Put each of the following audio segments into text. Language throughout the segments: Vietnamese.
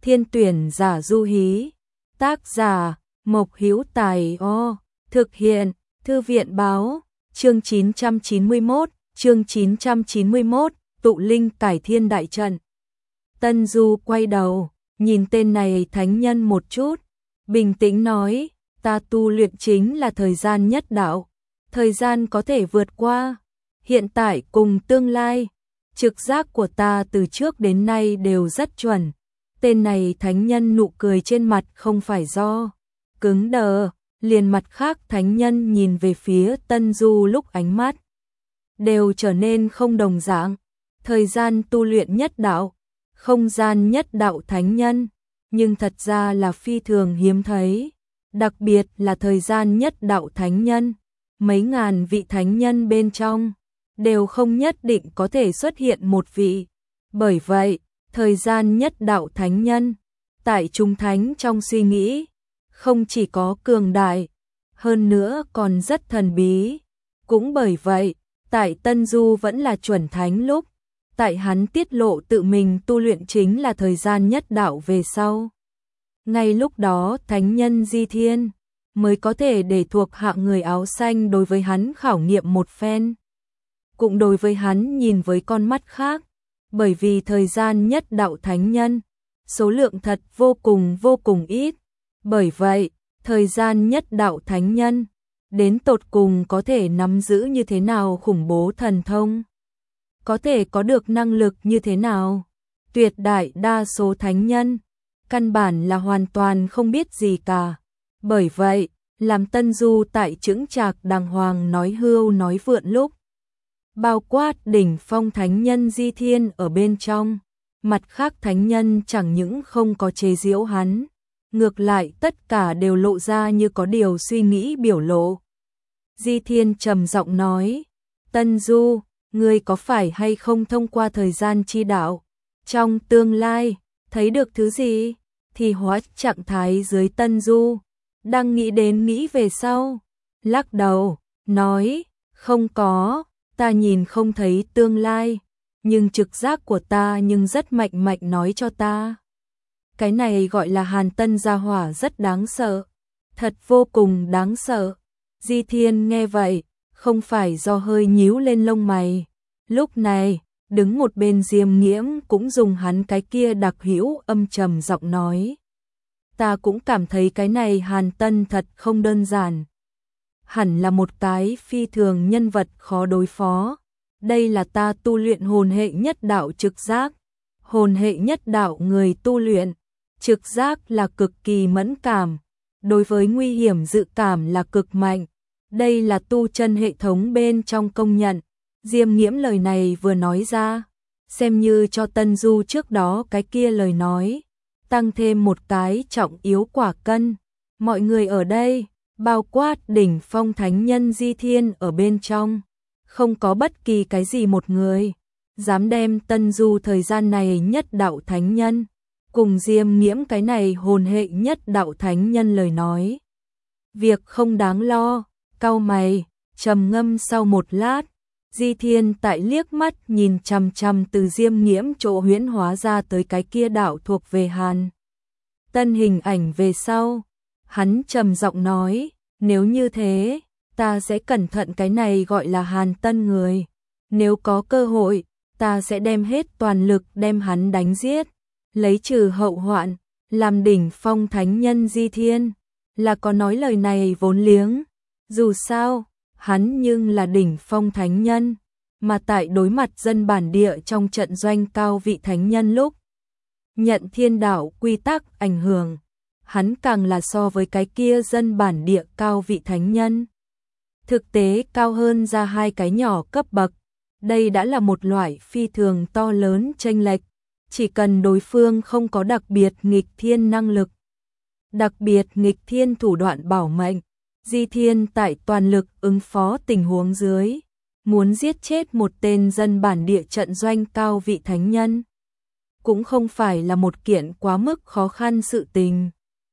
Thiên tuyển giả du hí. Tác giả Mộc Hữu Tài. Thực hiện Thư viện báo. Chương 991, tụ linh cải thiên đại trận. Tân Du quay đầu, nhìn tên này thánh nhân một chút, bình tĩnh nói, ta tu luyện chính là thời gian nhất đạo, thời gian có thể vượt qua, hiện tại cùng tương lai, trực giác của ta từ trước đến nay đều rất chuẩn. Tên này thánh nhân nụ cười trên mặt không phải do cứng đờ, liền mặt khác thánh nhân nhìn về phía Tân Du lúc ánh mắt đều trở nên không đồng dạng. Thời gian tu luyện nhất đạo, không gian nhất đạo thánh nhân, nhưng thật ra là phi thường hiếm thấy, đặc biệt là thời gian nhất đạo thánh nhân, mấy ngàn vị thánh nhân bên trong đều không nhất định có thể xuất hiện một vị. Bởi vậy, thời gian nhất đạo thánh nhân, tại chúng thánh trong suy nghĩ, không chỉ có cường đại, hơn nữa còn rất thần bí. Cũng bởi vậy, tại Tân Du vẫn là chuẩn thánh lúc, tại hắn tiết lộ tự mình tu luyện chính là thời gian nhất đạo về sau. Ngay lúc đó thánh nhân Di Thiên mới có thể để thuộc hạ người áo xanh đối với hắn khảo nghiệm một phen. Cũng đối với hắn nhìn với con mắt khác, bởi vì thời gian nhất đạo thánh nhân, số lượng thật vô cùng ít. Bởi vậy, thời gian nhất đạo thánh nhân, đến tột cùng có thể nắm giữ như thế nào khủng bố thần thông, có thể có được năng lực như thế nào. Tuyệt đại đa số thánh nhân, căn bản là hoàn toàn không biết gì cả. Bởi vậy, làm Tân Du tại chững chạc đàng hoàng nói hưu nói vượn lúc, bao quát đỉnh phong thánh nhân Di Thiên ở bên trong, mặt khác thánh nhân chẳng những không có chế giễu hắn, ngược lại tất cả đều lộ ra như có điều suy nghĩ biểu lộ. Di Thiên trầm giọng nói, Tân Du, ngươi có phải hay không thông qua thời gian chi đạo, trong tương lai, thấy được thứ gì? Thì hóa trạng thái dưới Tân Du, đang nghĩ về sau, lắc đầu, nói, không có, ta nhìn không thấy tương lai, nhưng trực giác của ta nhưng rất mạnh nói cho ta. Cái này gọi là Hàn Tân gia hỏa rất đáng sợ, thật vô cùng đáng sợ. Di Thiên nghe vậy, không phải do hơi nhíu lên lông mày. Lúc này, đứng một bên Diêm Nghiễm cũng dùng hắn cái kia đặc hữu âm trầm giọng nói. Ta cũng cảm thấy cái này Hàn Tân thật không đơn giản. Hẳn là một cái phi thường nhân vật khó đối phó. Đây là ta tu luyện hồn hệ nhất đạo trực giác. Hồn hệ nhất đạo người tu luyện, trực giác là cực kỳ mẫn cảm, đối với nguy hiểm dự cảm là cực mạnh. Đây là tu chân hệ thống bên trong công nhận. Diêm Nghiễm lời này vừa nói ra, xem như cho Tân Du trước đó cái kia lời nói, tăng thêm một cái trọng yếu quả cân. Mọi người ở đây, bao quát đỉnh phong thánh nhân Di Thiên ở bên trong, không có bất kỳ cái gì một người dám đem Tân Du thời gian này nhất đạo thánh nhân cùng Diêm Nghiễm cái này hồn hệ nhất đạo thánh nhân lời nói. Việc không đáng lo. Cau mày, trầm ngâm sau một lát, Di Thiên tại liếc mắt nhìn chằm chằm từ Diêm Nghiễm chỗ huyễn hóa ra tới cái kia đạo thuộc về Hàn Tân hình ảnh về sau, hắn trầm giọng nói, nếu như thế, ta sẽ cẩn thận cái này gọi là Hàn Tân người, nếu có cơ hội, ta sẽ đem hết toàn lực đem hắn đánh giết, lấy trừ hậu hoạn. Làm đỉnh phong thánh nhân Di Thiên là có nói lời này vốn liếng. Dù sao, hắn nhưng là đỉnh phong thánh nhân, mà tại đối mặt dân bản địa trong trận doanh cao vị thánh nhân lúc nhận thiên đạo quy tắc ảnh hưởng, hắn càng là so với cái kia dân bản địa cao vị thánh nhân thực tế cao hơn ra hai cái nhỏ cấp bậc. Đây đã là một loại phi thường to lớn chênh lệch, chỉ cần đối phương không có đặc biệt nghịch thiên năng lực, đặc biệt nghịch thiên thủ đoạn bảo mệnh, Di Thiên tại toàn lực ứng phó tình huống dưới, muốn giết chết một tên dân bản địa trận doanh cao vị thánh nhân, cũng không phải là một kiện quá mức khó khăn sự tình.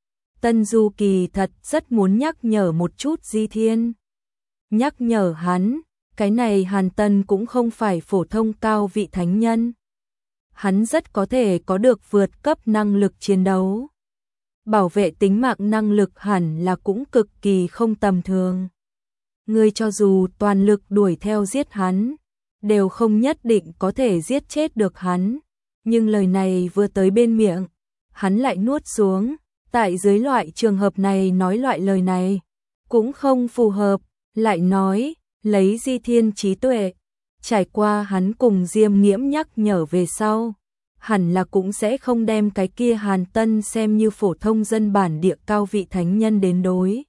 Tân Du kỳ thật rất muốn nhắc nhở một chút Di Thiên. Nhắc nhở hắn, cái này Hàn Tân cũng không phải phổ thông cao vị thánh nhân. hắn rất có thể có được vượt cấp năng lực chiến đấu. Bảo vệ tính mạng năng lực hẳn là cũng cực kỳ không tầm thường. Ngươi cho dù toàn lực đuổi theo giết hắn, đều không nhất định có thể giết chết được hắn. Nhưng lời này vừa tới bên miệng, hắn lại nuốt xuống. Tại dưới loại trường hợp này nói loại lời này cũng không phù hợp. Lại nói, lấy Di Thiên trí tuệ, trải qua hắn cùng Diêm Nghiễm nhắc nhở về sau, hẳn là cũng sẽ không đem cái kia Hàn Tân xem như phổ thông dân bản địa cao vị thánh nhân đến đối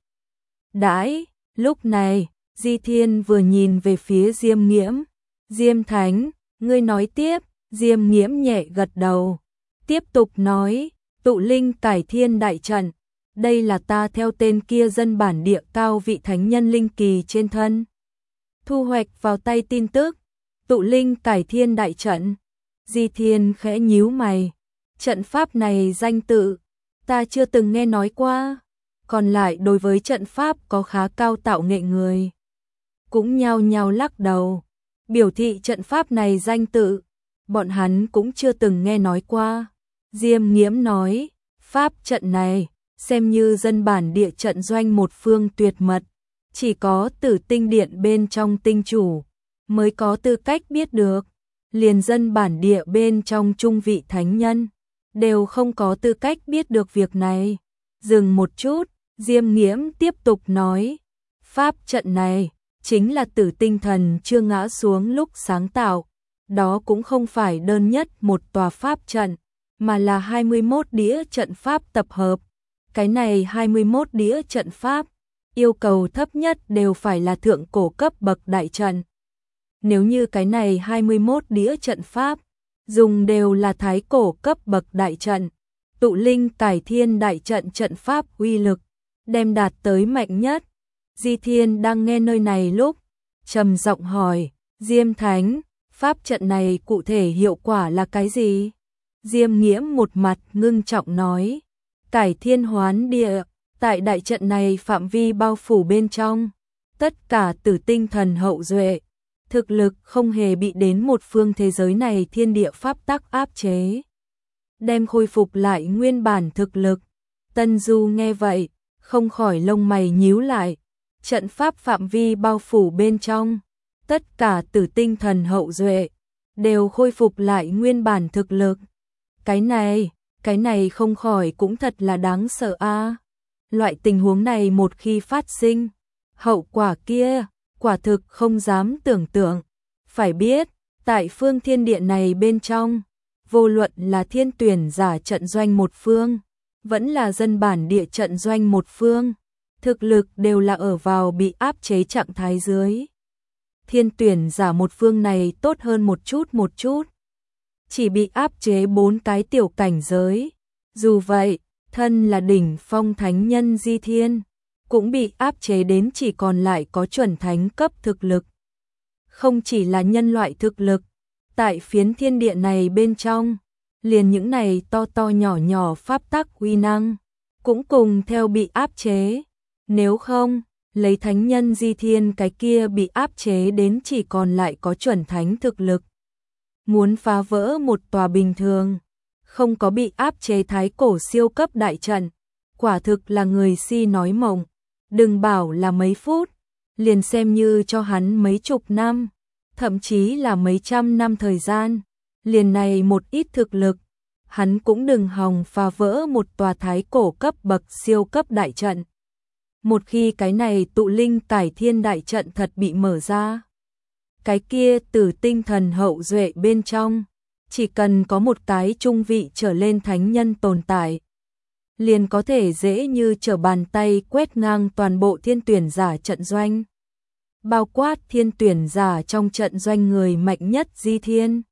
đãi. Lúc này, Di Thiên vừa nhìn về phía Diêm Nghiễm. Diêm Thánh, ngươi nói tiếp. Diêm Nghiễm nhẹ gật đầu, tiếp tục nói, tụ linh cải thiên đại trận, đây là ta theo tên kia dân bản địa cao vị thánh nhân linh kỳ trên thân thu hoạch vào tay tin tức. Tụ linh cải thiên đại trận. Di Thiên khẽ nhíu mày, trận pháp này danh tự ta chưa từng nghe nói qua. Còn lại đối với trận pháp có khá cao tạo nghệ người cũng nhao nhao lắc đầu, biểu thị trận pháp này danh tự bọn hắn cũng chưa từng nghe nói qua. Diêm Nghiễm nói, pháp trận này xem như dân bản địa trận doanh một phương tuyệt mật, chỉ có Tử Tinh Điện bên trong tinh chủ mới có tư cách biết được, liền dân bản địa bên trong trung vị thánh nhân đều không có tư cách biết được việc này. Dừng một chút, Diêm Nghiễm tiếp tục nói, pháp trận này chính là Tử Tinh Thần chưa ngã xuống lúc sáng tạo, đó cũng không phải đơn nhất một tòa pháp trận, mà là 21 đĩa trận pháp tập hợp. Cái này 21 đĩa trận pháp, yêu cầu thấp nhất đều phải là thượng cổ cấp bậc đại trận. Nếu như cái này 21 đĩa trận pháp, dùng đều là thái cổ cấp bậc đại trận, tụ linh cải thiên đại trận trận pháp uy lực, đem đạt tới mạnh nhất. Di Thiên đang nghe nơi này lúc, trầm giọng hỏi, Diêm Thánh, pháp trận này cụ thể hiệu quả là cái gì? Diêm Nghiễm một mặt ngưng trọng nói, cải thiên hoán địa, tại đại trận này phạm vi bao phủ bên trong, tất cả Tử Tinh Thần hậu duệ, thực lực không hề bị đến một phương thế giới này thiên địa pháp tắc áp chế, đem khôi phục lại nguyên bản thực lực. Tân Du nghe vậy, không khỏi lông mày nhíu lại, trận pháp phạm vi bao phủ bên trong, tất cả Tử Tinh Thần hậu duệ đều khôi phục lại nguyên bản thực lực. Cái này không khỏi cũng thật là đáng sợ a. Loại tình huống này một khi phát sinh, hậu quả kia, quả thực không dám tưởng tượng. Phải biết, tại phương thiên địa này bên trong, vô luận là thiên tuyển giả trận doanh một phương, vẫn là dân bản địa trận doanh một phương, thực lực đều là ở vào bị áp chế trạng thái dưới. Thiên tuyển giả một phương này tốt hơn một chút, chỉ bị áp chế 4 cái tiểu cảnh giới. Dù vậy, thân là đỉnh phong thánh nhân Di Thiên, cũng bị áp chế đến chỉ còn lại có chuẩn thánh cấp thực lực. Không chỉ là nhân loại thực lực, tại phiến thiên địa này bên trong, liền những này to to nhỏ nhỏ pháp tắc uy năng, cũng cùng theo bị áp chế. Nếu không, lấy thánh nhân Di Thiên cái kia bị áp chế đến chỉ còn lại có chuẩn thánh thực lực, muốn phá vỡ một tòa bình thường, không có bị áp chế thái cổ siêu cấp đại trận, quả thực là người si nói mộng. Đừng bảo là mấy phút, liền xem như cho hắn mấy chục năm, thậm chí là mấy trăm năm thời gian, liền này một ít thực lực, hắn cũng đừng hòng phá vỡ một tòa thái cổ cấp bậc siêu cấp đại trận. Một khi cái này tụ linh cải thiên đại trận thật bị mở ra, cái kia Tử Tinh Thần hậu duệ bên trong, chỉ cần có một cái trung vị trở lên thánh nhân tồn tại, liền có thể dễ như trở bàn tay quét ngang toàn bộ thiên tuyển giả trận doanh, bao quát thiên tuyển giả trong trận doanh người mạnh nhất Di Thiên,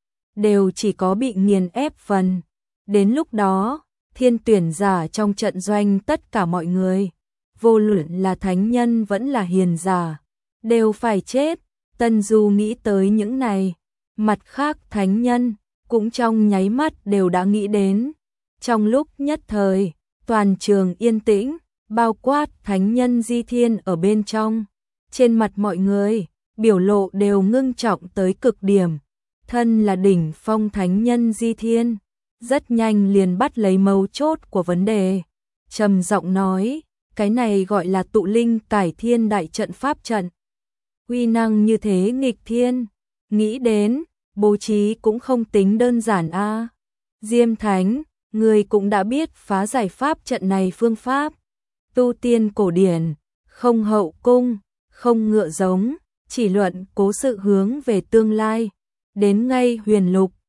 đều chỉ có bị nghiền ép phần. Đến lúc đó, thiên tuyển giả trong trận doanh tất cả mọi người, vô luận là thánh nhân vẫn là hiền giả, đều phải chết. Tân Du nghĩ tới những này, mặt khác thánh nhân cũng trong nháy mắt đều đã nghĩ đến. Trong lúc nhất thời, toàn trường yên tĩnh, bao quát thánh nhân Di Thiên ở bên trong. Trên mặt mọi người, biểu lộ đều ngưng trọng tới cực điểm. thân là đỉnh phong thánh nhân Di Thiên, rất nhanh liền bắt lấy mấu chốt của vấn đề, trầm giọng nói, cái này gọi là tụ linh cải thiên đại trận pháp trận. Uy năng như thế nghịch thiên, nghĩ đến, bố trí cũng không tính đơn giản a. Diêm Thánh, người cũng đã biết phá giải pháp trận này phương pháp. Tu tiên cổ điển, không hậu cung, không ngựa giống, chỉ luận cố sự hướng về tương lai. Đến ngay huyền lục,